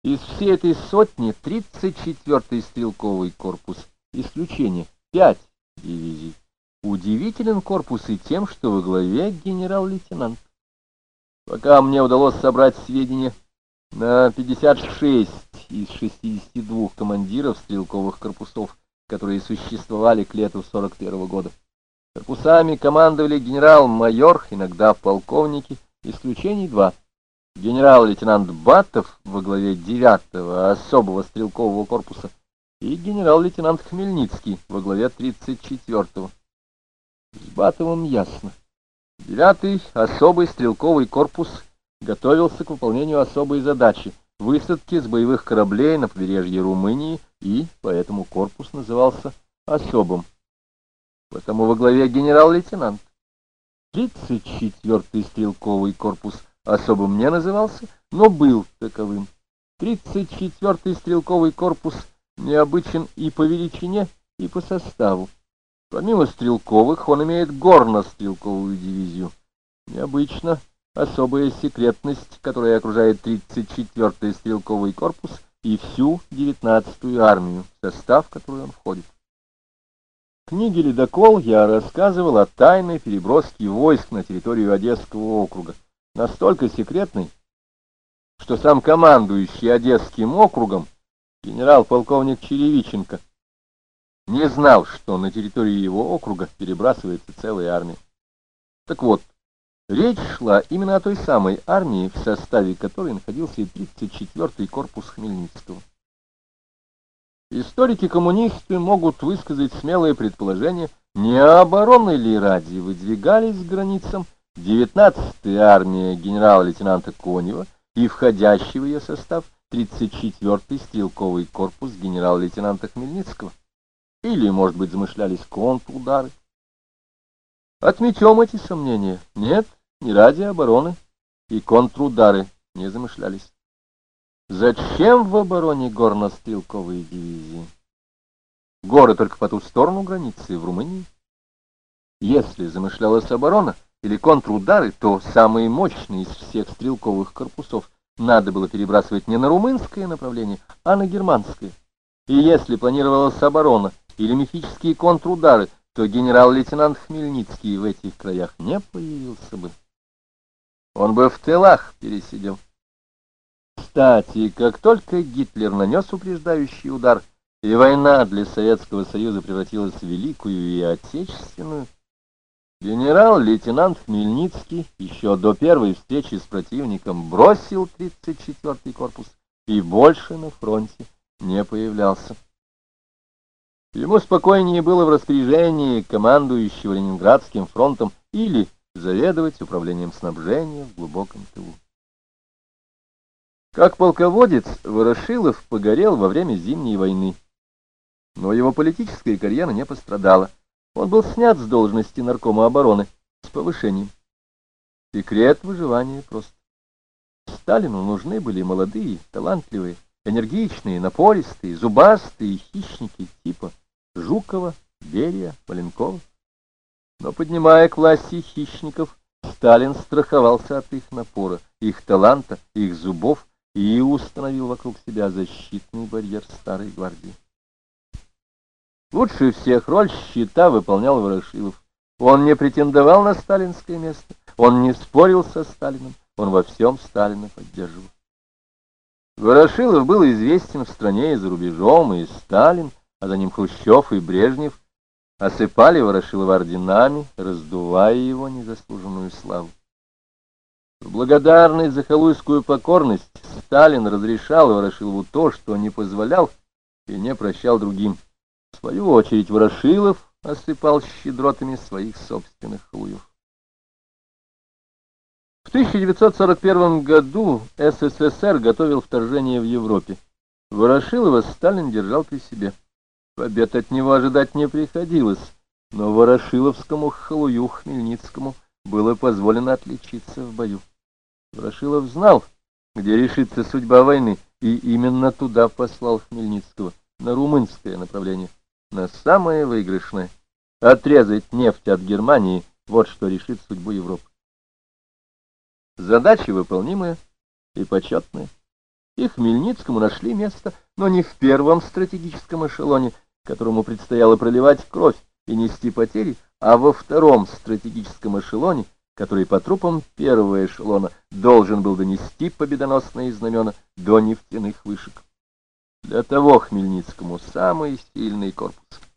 Из всей этой сотни 34-й стрелковый корпус, исключение 5 дивизий. Удивителен корпус и тем, что во главе генерал-лейтенант. Пока мне удалось собрать сведения, на 56 из 62 командиров стрелковых корпусов, которые существовали к лету 41-го года. Корпусами командовали генерал-майор, иногда полковники, исключений 2. Генерал-лейтенант Батов во главе 9-го особого стрелкового корпуса и генерал-лейтенант Хмельницкий во главе 34-го. С Батовым ясно. 9-й особый стрелковый корпус готовился к выполнению особой задачи — высадки с боевых кораблей на побережье Румынии, и поэтому корпус назывался особым. Потому во главе генерал-лейтенант. 34-й стрелковый корпус особым не назывался, но был таковым. 34-й стрелковый корпус необычен и по величине, и по составу. Помимо стрелковых, он имеет горно-стрелковую дивизию. Необычно особая секретность, которая окружает 34-й стрелковый корпус и всю 19-ю армию, в состав которой он входит. В книге «Ледокол» я рассказывал о тайной переброске войск на территорию Одесского округа, настолько секретной, что сам командующий Одесским округом, генерал-полковник Черевиченко, не знал, что на территории его округа перебрасывается целая армия. Так вот, речь шла именно о той самой армии, в составе которой находился и 34-й корпус Хмельницкого. Историки-коммунисты могут высказать смелое предположение, не обороной ли ради выдвигались к границам 19-я армия генерала-лейтенанта Конева и входящий в ее состав 34-й стрелковый корпус генерала-лейтенанта Хмельницкого. Или, может быть, замышлялись контрудары. Отметем эти сомнения. Нет, не ради обороны, и контрудары не замышлялись. Зачем в обороне горно-стрелковые дивизии? Горы только по ту сторону границы, в Румынии. Если замышлялась оборона или контрудары, то самые мощные из всех стрелковых корпусов надо было перебрасывать не на румынское направление, а на германское. И если планировалась оборона или мифические контрудары, то генерал-лейтенант Хмельницкий в этих краях не появился бы. Он бы в тылах пересидел. Кстати, как только Гитлер нанес упреждающий удар, и война для Советского Союза превратилась в Великую и Отечественную, генерал-лейтенант Хмельницкий еще до первой встречи с противником бросил 34-й корпус и больше на фронте не появлялся. Ему спокойнее было в распоряжении командующего Ленинградским фронтом или заведовать управлением снабжения в глубоком тылу. Как полководец Ворошилов погорел во время Зимней войны, но его политическая карьера не пострадала. Он был снят с должности наркома обороны с повышением. Секрет выживания прост. Сталину нужны были молодые, талантливые, энергичные, напористые, зубастые хищники типа Жукова, Берия, Маленкова. Но, поднимая к власти хищников, Сталин страховался от их напора, их таланта, их зубов и установил вокруг себя защитный барьер старой гвардии. Лучше всех роль щита выполнял Ворошилов. Он не претендовал на сталинское место, он не спорил со Сталиным, он во всем Сталина поддерживал. Ворошилов был известен в стране и за рубежом, и Сталин, а за ним Хрущев и Брежнев осыпали Ворошилова орденами, раздувая его незаслуженную славу. В благодарность за халуйскую покорность Сталин разрешал Ворошилову то, что не позволял и не прощал другим. В свою очередь Ворошилов осыпал щедротами своих собственных халуев. В 1941 году СССР готовил вторжение в Европе. Ворошилова Сталин держал при себе. Побед от него ожидать не приходилось, но ворошиловскому халую Хмельницкому было позволено отличиться в бою. Ворошилов знал, где решится судьба войны, и именно туда послал Хмельницкого, на румынское направление, на самое выигрышное. Отрезать нефть от Германии — вот что решит судьбу Европы. Задача выполнимая и почетная. и Хмельницкому нашли место, но не в первом стратегическом эшелоне, которому предстояло проливать кровь и нести потери, а во втором стратегическом эшелоне, который по трупам первого эшелона должен был донести победоносные знамена до нефтяных вышек. Для того Хмельницкому самый сильный корпус.